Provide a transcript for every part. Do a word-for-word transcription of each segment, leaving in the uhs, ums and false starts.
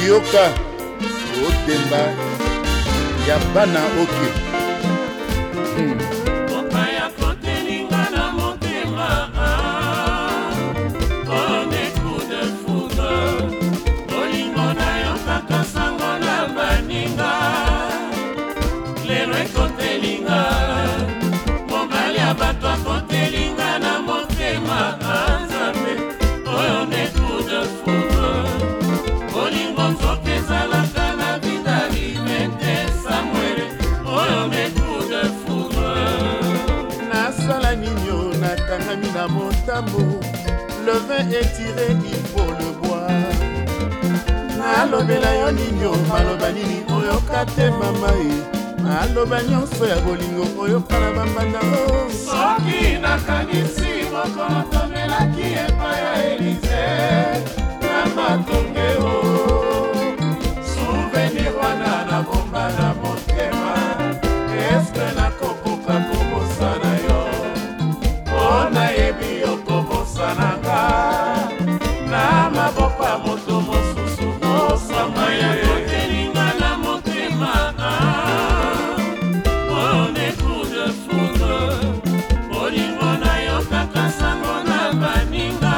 yoka otemba ya bana oke hmm. Na motambo, le vin est tiré, il faut le boire. Nalobela yo ninyo, maloba nini oyoka te mama e. Naloba nyonso ya bolingo oyoka na bambanda o. Soki nakanisi mokolo tomelaki epai ya Elize na matonge o. Souvenir wana na bomba na motema, eske nakokoka kobosana yo. Ona yebi yokobosananga na maboko ya moto mosusu osama ya kotelinga na motema. One coup de foudre bolingo na yo kaka sango na baninga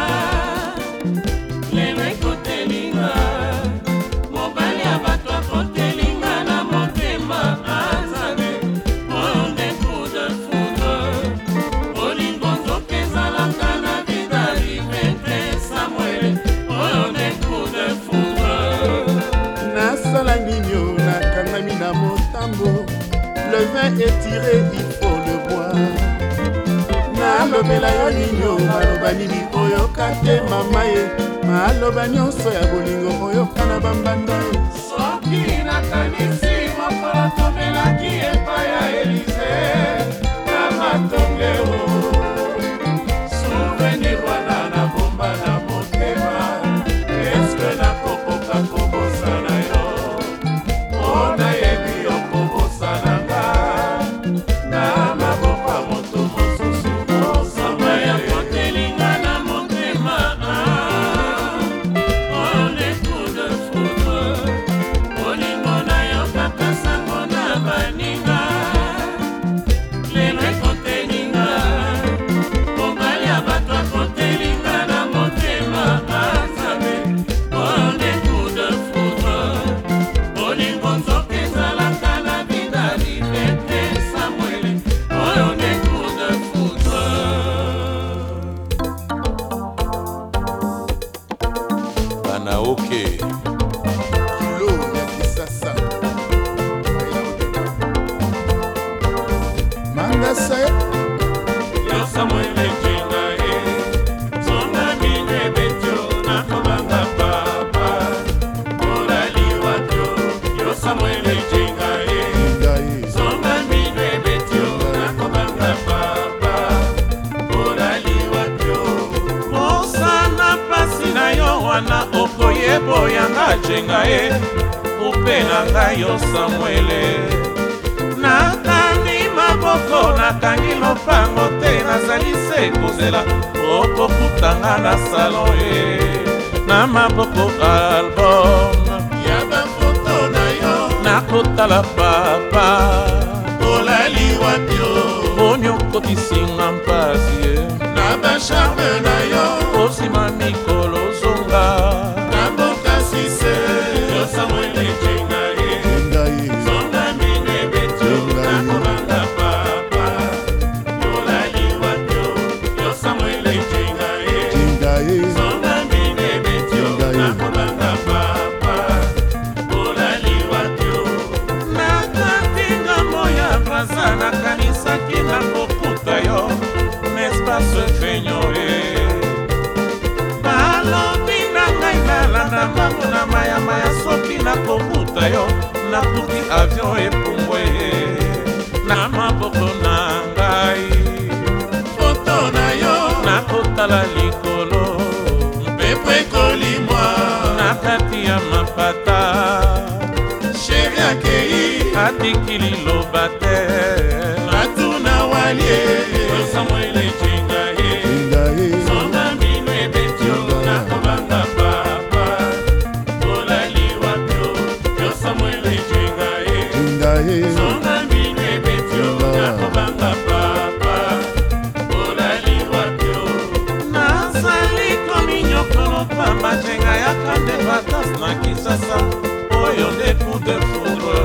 lelo ekotelinga mobali ya bato akotelinga na motema azabe. One coup de foudre bolingo nzoka ezalaka na vida libete Samuel. One coup de foudre nasala ninyo nakangami na motambo, le vin est tiré, il faut le boire. Nalobela yo ninyo, maloba nini oyoka te mama ye. Maloba nyonso ya bolingo oyoka na bambanda ye. Soki nakanisi mokolo tomelaki epai ya Elize na matonge o. Souvenir wana na bomba na motema, eske nakokoka kobosana yo. Ona yebi yokobosananga na maboko ya moto mosusu osama ya kotelinga na motema. One coup de foudre bolingo na yo kaka sango na baninga lelo ekotelinga mobali ya bato akotelinga na motema azabe. One coup de foudre bolingo nzoka ezalaka na vida libete Samuel. One coup de foudre bana oke Kilo ya kisasa mangasa ye. yo Samuel ejenga e zonga mine betyo nakobanga papa orali watyo. Yo Samuel ejenga e zonga mine betyo nakobanga papa orali watyo. Mosana pasi na yo wana okoyeboyanga jenga e upe na ngai yo Samuele. Nakangi maboko nakangi lopango te nazali se kozela okokutanga na salon e na maboko album ya bafoto na yo nakotala papa olali wapio onyokotisinga mpasi e na basharme na yo osima mikolo zonga na mboka sise. Yo Samuel ejenga e zonga mine betyo nakobanga papa olali wapio. Yo Samuel ejenga e zonga mine betyo nakobanga papa olali wapio. Nakatinga moya braza nakanisaki nakokuta yo nespace fenyo e balobi na ngai nalanda mbango na mayamaya. Soki nakokuta yo nakuti avion epumbwe na maboko na ngai. Foto na yo nakotala likolo mpepo ekolimwa na kati ya mapata. Sheri akei atikili loba te atuna walie. Yo Samuel ejenga e zonga mino ebetyo nakobanga papa olali wapi. lopa majenga yaka nde vacances na Kinshasa oyo nde coup de foudre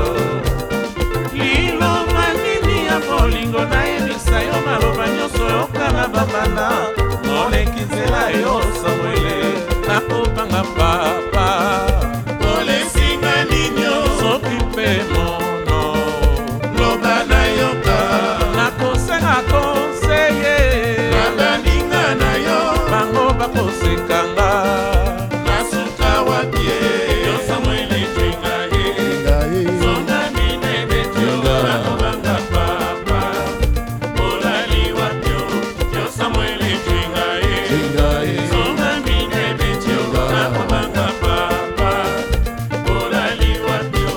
liloba nini ya bolingo nayebisa yo maloba nyonso yoka na babala moleki nzela yo Samuele nakopanga papa olesinga ninyo soki mpe mono loba na yoka nakosenga konseye na baninga na yo bango bakosekanga nasuka wapie yo Samuele twinga ye zonga minene tyo nakobanga papa olali wapio yo Samuele twinga ye zonga minene tyo nakobanga papa olali wapio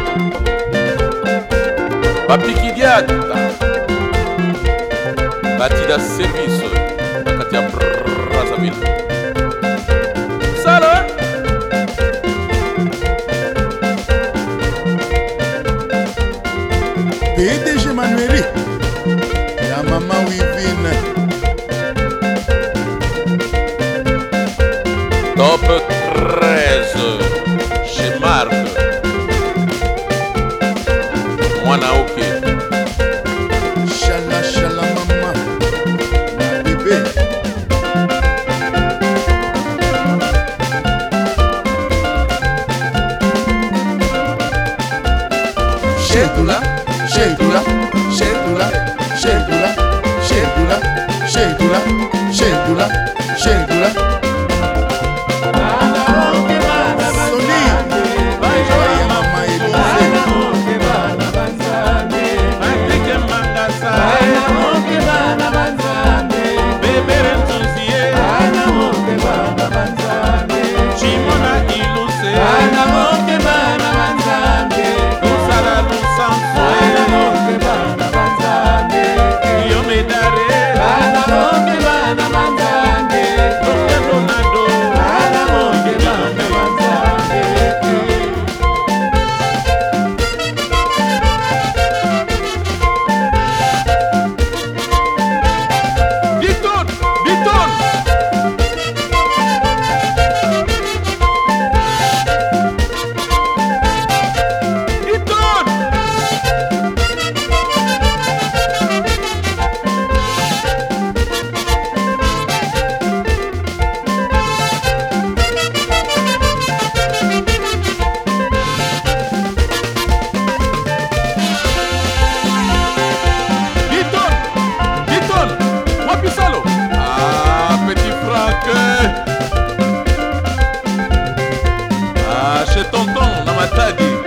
bapikidiata batida service nakati ya Brazzaville salo P D G Manueli ya mama Wivine top treize chez Marc mwana oke Shala shala mama na bébé Shedula, Shedula, Shedula, Shedula, Shedula, Shedula, Shedula, Shedula. Soni, joie ya mama Elise. Patrick Mangasa Bebere Ntuzie Chimona Iluse Lusala Lusanso Yomedare Dr. Donado Biton Biton Biton Biton Biton Wapisalo Ah petit Franck Ah chez tonton na Matadi